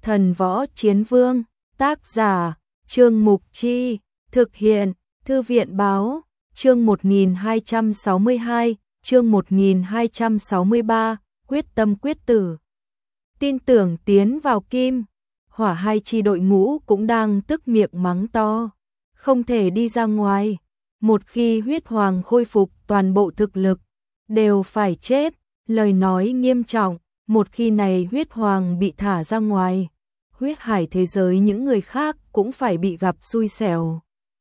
Thần Võ Chiến Vương, tác giả, Trương Mục Chi, thực hiện, Thư viện Báo, chương 1262, chương 1263, quyết tâm quyết tử. Tin tưởng tiến vào Kim, Hỏa hai chi đội ngũ cũng đang tức miệng mắng to, không thể đi ra ngoài. Một khi huyết hoàng khôi phục toàn bộ thực lực, đều phải chết, lời nói nghiêm trọng. Một khi này huyết hoàng bị thả ra ngoài, huyết hải thế giới những người khác cũng phải bị gặp xui xẻo.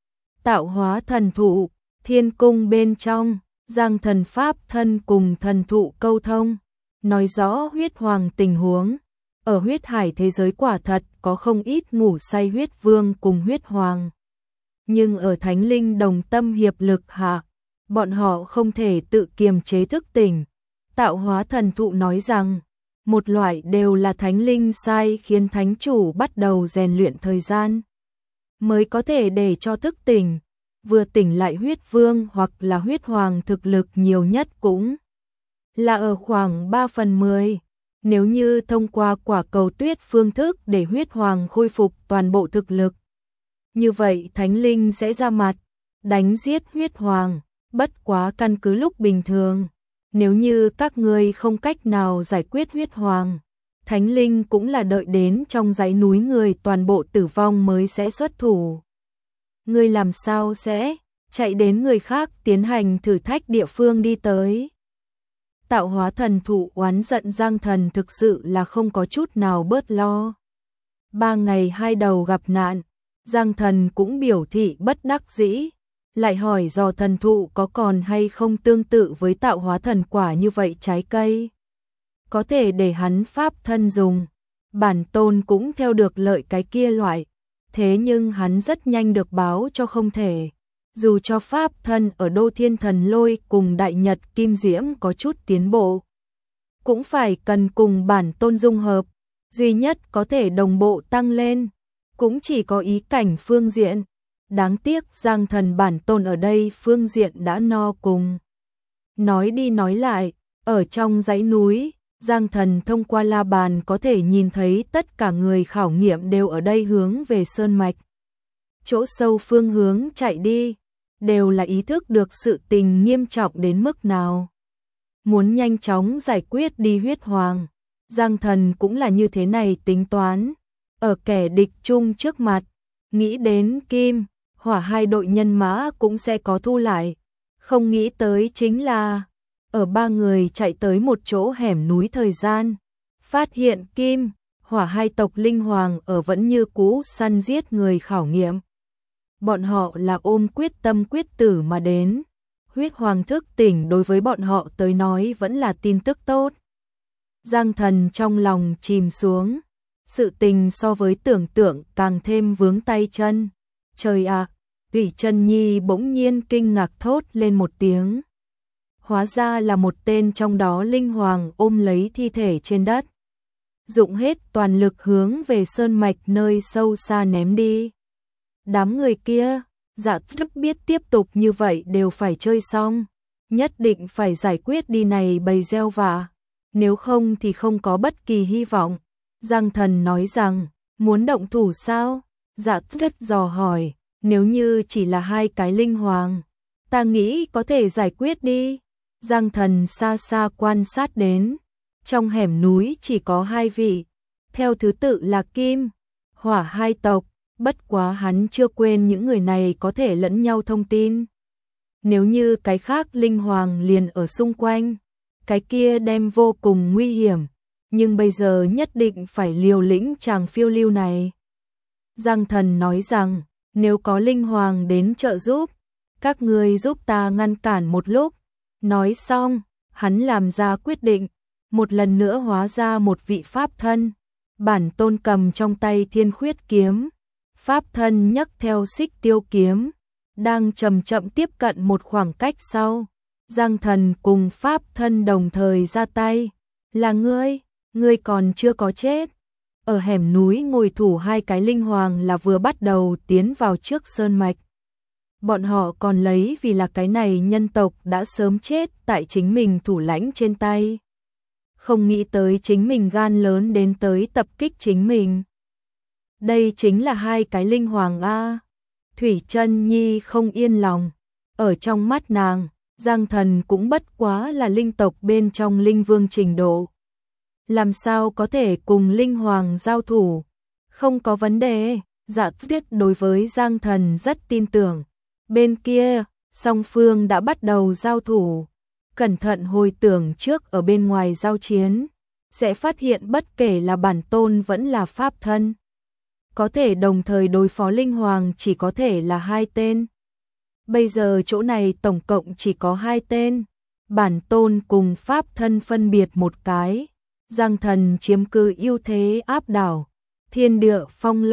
Tạo hóa thần thụ, thiên cung bên trong, Giang Thần pháp thân cùng thần thụ câu thông, nói rõ huyết hoàng tình huống. Ở huyết hải thế giới quả thật có không ít ngủ say huyết vương cùng huyết hoàng. Nhưng ở thánh linh đồng tâm hiệp lực hạ, bọn họ không thể tự kiềm chế thức tỉnh. Tạo hóa thần thụ nói rằng, một loại đều là thánh linh sai khiến thánh chủ bắt đầu rèn luyện thời gian, mới có thể để cho thức tỉnh. Vừa tỉnh lại huyết vương hoặc là huyết hoàng thực lực nhiều nhất cũng là ở khoảng 3/10. Nếu như thông qua quả cầu tuyết phương thức để huyết hoàng khôi phục toàn bộ thực lực, như vậy thánh linh sẽ ra mặt, đánh giết huyết hoàng. Bất quá căn cứ lúc bình thường, nếu như các ngươi không cách nào giải quyết huyết hoàng, thánh linh cũng là đợi đến trong dãy núi người toàn bộ tử vong mới sẽ xuất thủ. Ngươi làm sao sẽ chạy đến người khác tiến hành thử thách địa phương đi tới? Tạo hóa thần thụ oán giận Giang Thần thực sự là không có chút nào bớt lo. 3 ngày 2 đầu gặp nạn, Giang Thần cũng biểu thị bất đắc dĩ, lại hỏi dò thần thụ có còn hay không tương tự với tạo hóa thần quả như vậy trái cây, có thể để hắn pháp thân dùng. Bản tôn cũng theo được lợi cái kia loại, thế nhưng hắn rất nhanh được báo cho không thể. Dù cho pháp thân ở Đô Thiên Thần Lôi cùng Đại Nhật Kim Diễm có chút tiến bộ, cũng phải cần cùng bản tôn dung hợp, duy nhất có thể đồng bộ tăng lên, cũng chỉ có ý cảnh phương diện. Đáng tiếc Giang Thần bản tôn ở đây phương diện đã no cùng. Nói đi nói lại, ở trong dãy núi, Giang Thần thông qua la bàn có thể nhìn thấy tất cả người khảo nghiệm đều ở đây hướng về sơn mạch. Chỗ sâu phương hướng chạy đi, đều là ý thức được sự tình nghiêm trọng đến mức nào. Muốn nhanh chóng giải quyết đi huyết hoàng, Giang Thần cũng là như thế này tính toán. Ở kẻ địch chung trước mặt, nghĩ đến Kim, Hỏa hai đội nhân mã cũng sẽ có thu lại. Không nghĩ tới chính là, ở 3 người chạy tới một chỗ hẻm núi thời gian, phát hiện Kim, Hỏa hai tộc linh hoàng ở vẫn như cũ săn giết người khảo nghiệm. Bọn họ là ôm quyết tâm quyết tử mà đến. Huyết hoàng thức tỉnh đối với bọn họ tới nói vẫn là tin tức tốt. Giang Thần trong lòng chìm xuống, sự tình so với tưởng tượng càng thêm vướng tay chân. Trời ạ, Thủy Chân Nhi bỗng nhiên kinh ngạc thốt lên một tiếng. Hóa ra là một tên trong đó linh hoàng ôm lấy thi thể trên đất, dụng hết toàn lực hướng về sơn mạch nơi sâu xa ném đi. Đám người kia, dạ rất biết tiếp tục như vậy đều phải chơi xong, nhất định phải giải quyết đi này bầy gieo vạ, nếu không thì không có bất kỳ hy vọng. Giang Thần nói rằng, muốn động thủ sao? Dạ rất dò hỏi, nếu như chỉ là 2 cái linh hoàng, ta nghĩ có thể giải quyết đi. Giang Thần xa xa quan sát đến, trong hẻm núi chỉ có 2 vị, theo thứ tự là Kim, Hỏa hai tộc. Bất quá hắn chưa quên những người này có thể lẫn nhau thông tin. Nếu như cái khác linh hoàng liền ở xung quanh, cái kia đem vô cùng nguy hiểm, nhưng bây giờ nhất định phải liều lĩnh chàng phiêu lưu này. Giang Thần nói rằng, nếu có linh hoàng đến trợ giúp, các ngươi giúp ta ngăn cản một lúc. Nói xong, hắn làm ra quyết định, một lần nữa hóa ra một vị pháp thân. Bản tôn cầm trong tay Thiên Khuyết kiếm, pháp thân nhấc theo Xích Tiêu kiếm, đang chậm chậm tiếp cận một khoảng cách sau. Giang Thần cùng pháp thân đồng thời ra tay. Là ngươi còn chưa có chết. Ở hẻm núi ngồi thủ 2 cái linh hoàng là vừa bắt đầu tiến vào trước sơn mạch. Bọn họ còn lấy vì là cái này nhân tộc đã sớm chết tại chính mình thủ lãnh trên tay. Không nghĩ tới chính mình gan lớn đến tới tập kích chính mình. Đây chính là hai cái linh hoàng a. Thủy Chân Nhi không yên lòng. Ở trong mắt nàng, Giang Thần cũng bất quá là linh tộc bên trong linh vương trình độ. Làm sao có thể cùng linh hoàng giao thủ? Không có vấn đề. Dạ Tuyết đối với Giang Thần rất tin tưởng. Bên kia, song phương đã bắt đầu giao thủ. Cẩn thận hồi tưởng trước ở bên ngoài giao chiến, sẽ phát hiện bất kể là bản tôn vẫn là pháp thân, có thể đồng thời đối phó linh hoàng chỉ có thể là hai tên. Bây giờ chỗ này tổng cộng chỉ có hai tên, bản tôn cùng pháp thân phân biệt một cái. Giang Thần chiếm cứ ưu thế áp đảo. Thiên địa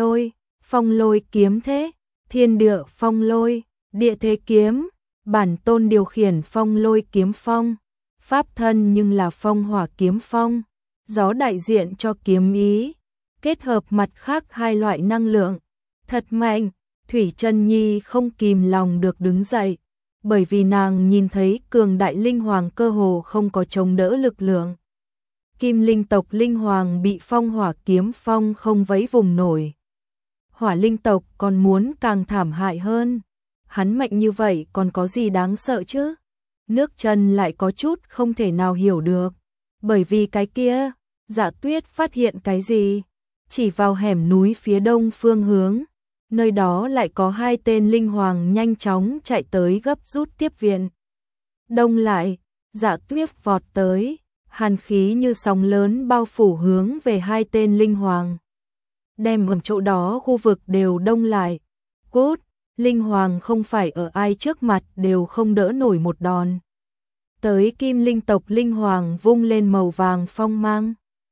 phong lôi kiếm thế, thiên địa phong lôi, địa thế kiếm, bản tôn điều khiển phong lôi kiếm phong, pháp thân nhưng là phong hỏa kiếm phong, gió đại diện cho kiếm ý, kết hợp mặt khác hai loại năng lượng, thật mạnh. Thủy Chân Nhi không kìm lòng được đứng dậy, bởi vì nàng nhìn thấy cường đại linh hoàng cơ hồ không có chống đỡ lực lượng. Kim linh tộc linh hoàng bị phong hỏa kiếm phong không vẫy vùng nổi. Hỏa linh tộc còn muốn càng thảm hại hơn. Hắn mạnh như vậy còn có gì đáng sợ chứ? Nước Chân lại có chút không thể nào hiểu được. Bởi vì cái kia, Dạ Tuyết phát hiện cái gì? Chỉ vào hẻm núi phía đông phương hướng. Nơi đó lại có hai tên linh hoàng nhanh chóng chạy tới gấp rút tiếp viện. Đông lại, Dạ Tuyết vọt tới, hàn khí như sóng lớn bao phủ hướng về hai tên linh hoàng. Đem ở chỗ đó khu vực đều đông lại. Cút, linh hoàng không phải ở ai trước mặt đều không đỡ nổi một đòn. Tới kim linh tộc linh hoàng vung lên màu vàng phong mang.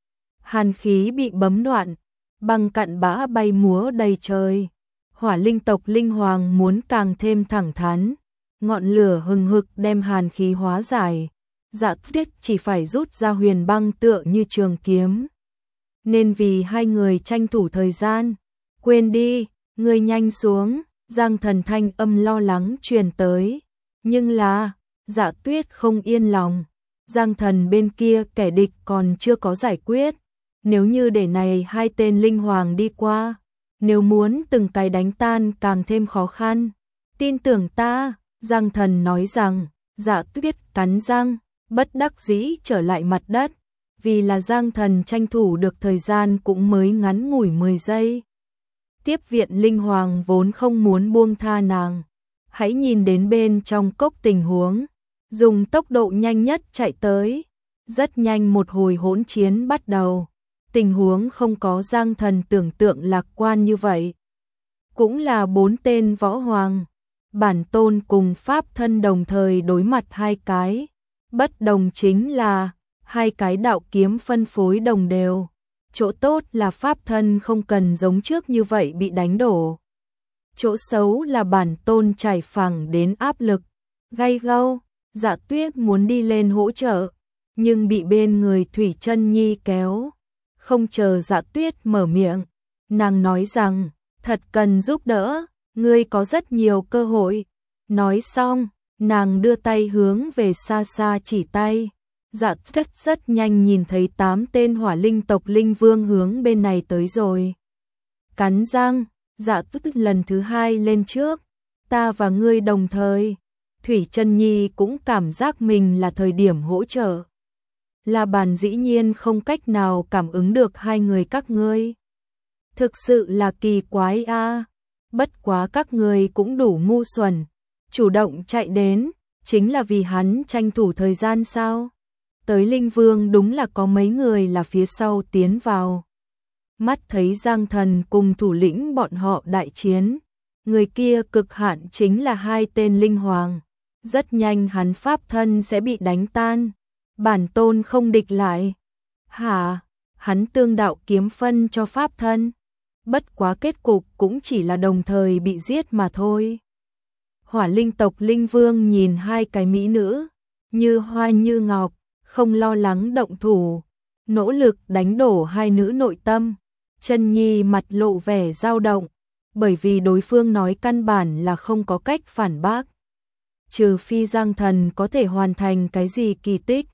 Hàn khí bị bấm đoạn, băng cặn bã bay múa đầy trời. Hỏa linh tộc linh hoàng muốn càng thêm thẳng thắn, ngọn lửa hừng hực đem hàn khí hóa giải. Dạ Tuyết chỉ phải rút ra huyền băng tựa như trường kiếm. Nên vì hai người tranh thủ thời gian, quên đi, người nhanh xuống. Giang Thần thanh âm lo lắng truyền tới. Nhưng là, Dạ Tuyết không yên lòng. Giang Thần bên kia kẻ địch còn chưa có giải quyết. Nếu như để này hai tên linh hoàng đi qua, nếu muốn từng cái đánh tan càng thêm khó khăn. Tin tưởng ta, Giang Thần nói rằng. Dạ Tuyết cắn răng, bất đắc dĩ trở lại mặt đất. Vì là Giang Thần tranh thủ được thời gian cũng mới ngắn ngủi 10 giây. Tiếp viện linh hoàng vốn không muốn buông tha nàng. Hãy nhìn đến bên trong cốc tình huống. Dùng tốc độ nhanh nhất chạy tới. Rất nhanh một hồi hỗn chiến bắt đầu. Tình huống không có Giang Thần tưởng tượng lạc quan như vậy. Cũng là 4 tên võ hoàng. Bản tôn cùng pháp thân đồng thời đối mặt hai cái. Bất đồng chính là hai cái đạo kiếm phân phối đồng đều. Chỗ tốt là pháp thân không cần giống trước như vậy bị đánh đổ. Chỗ xấu là bản tôn trải phẳng đến áp lực. Gay gâu, Dạ Tuyết muốn đi lên hỗ trợ, nhưng bị bên người Thủy Chân Nhi kéo. Không chờ Dạ Tuyết mở miệng, nàng nói rằng, thật cần giúp đỡ, ngươi có rất nhiều cơ hội. Nói xong, nàng đưa tay hướng về xa xa chỉ tay. Dạ Tuyết rất nhanh nhìn thấy 8 tên hỏa linh tộc linh vương hướng bên này tới rồi. Cắn răng, Dạ Tuyết lần thứ 2 lên trước. Ta và ngươi đồng thời. Thủy Chân Nhi cũng cảm giác mình là thời điểm hỗ trợ. La Bàn dĩ nhiên không cách nào cảm ứng được hai người các ngươi. Thực sự là kỳ quái a. Bất quá các ngươi cũng đủ ngu xuẩn. Chủ động chạy đến, chính là vì hắn tranh thủ thời gian sao? Tới linh vương đúng là có mấy người là phía sau tiến vào. Mắt thấy Giang Thần cùng thủ lĩnh bọn họ đại chiến. Người kia cực hạn chính là hai tên linh hoàng. Rất nhanh hắn pháp thân sẽ bị đánh tan. Bản tôn không địch lại. Hả? Hắn tương đạo kiếm phân cho pháp thân. Bất quá kết cục cũng chỉ là đồng thời bị giết mà thôi. Hỏa linh tộc linh vương nhìn hai cái mỹ nữ, như hoa như ngọc, không lo lắng động thủ, nỗ lực đánh đổ hai nữ nội tâm. Chân Nhi mặt lộ vẻ dao động, bởi vì đối phương nói căn bản là không có cách phản bác. Trừ phi Giang Thần có thể hoàn thành cái gì kỳ tích.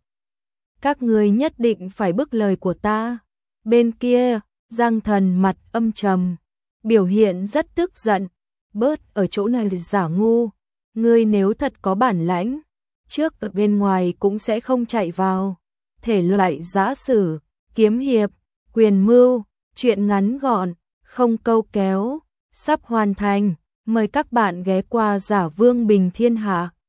Các ngươi nhất định phải bức lời của ta. Bên kia, Giang Thần mặt âm trầm, biểu hiện rất tức giận. Bớt ở chỗ này giả ngu, ngươi nếu thật có bản lãnh, trước ở bên ngoài cũng sẽ không chạy vào. Thể loại giã sử, kiếm hiệp, quyền mưu, truyện ngắn gọn, không câu kéo, sắp hoàn thành. Mời các bạn ghé qua Giả Vương Bình Thiên Hạ.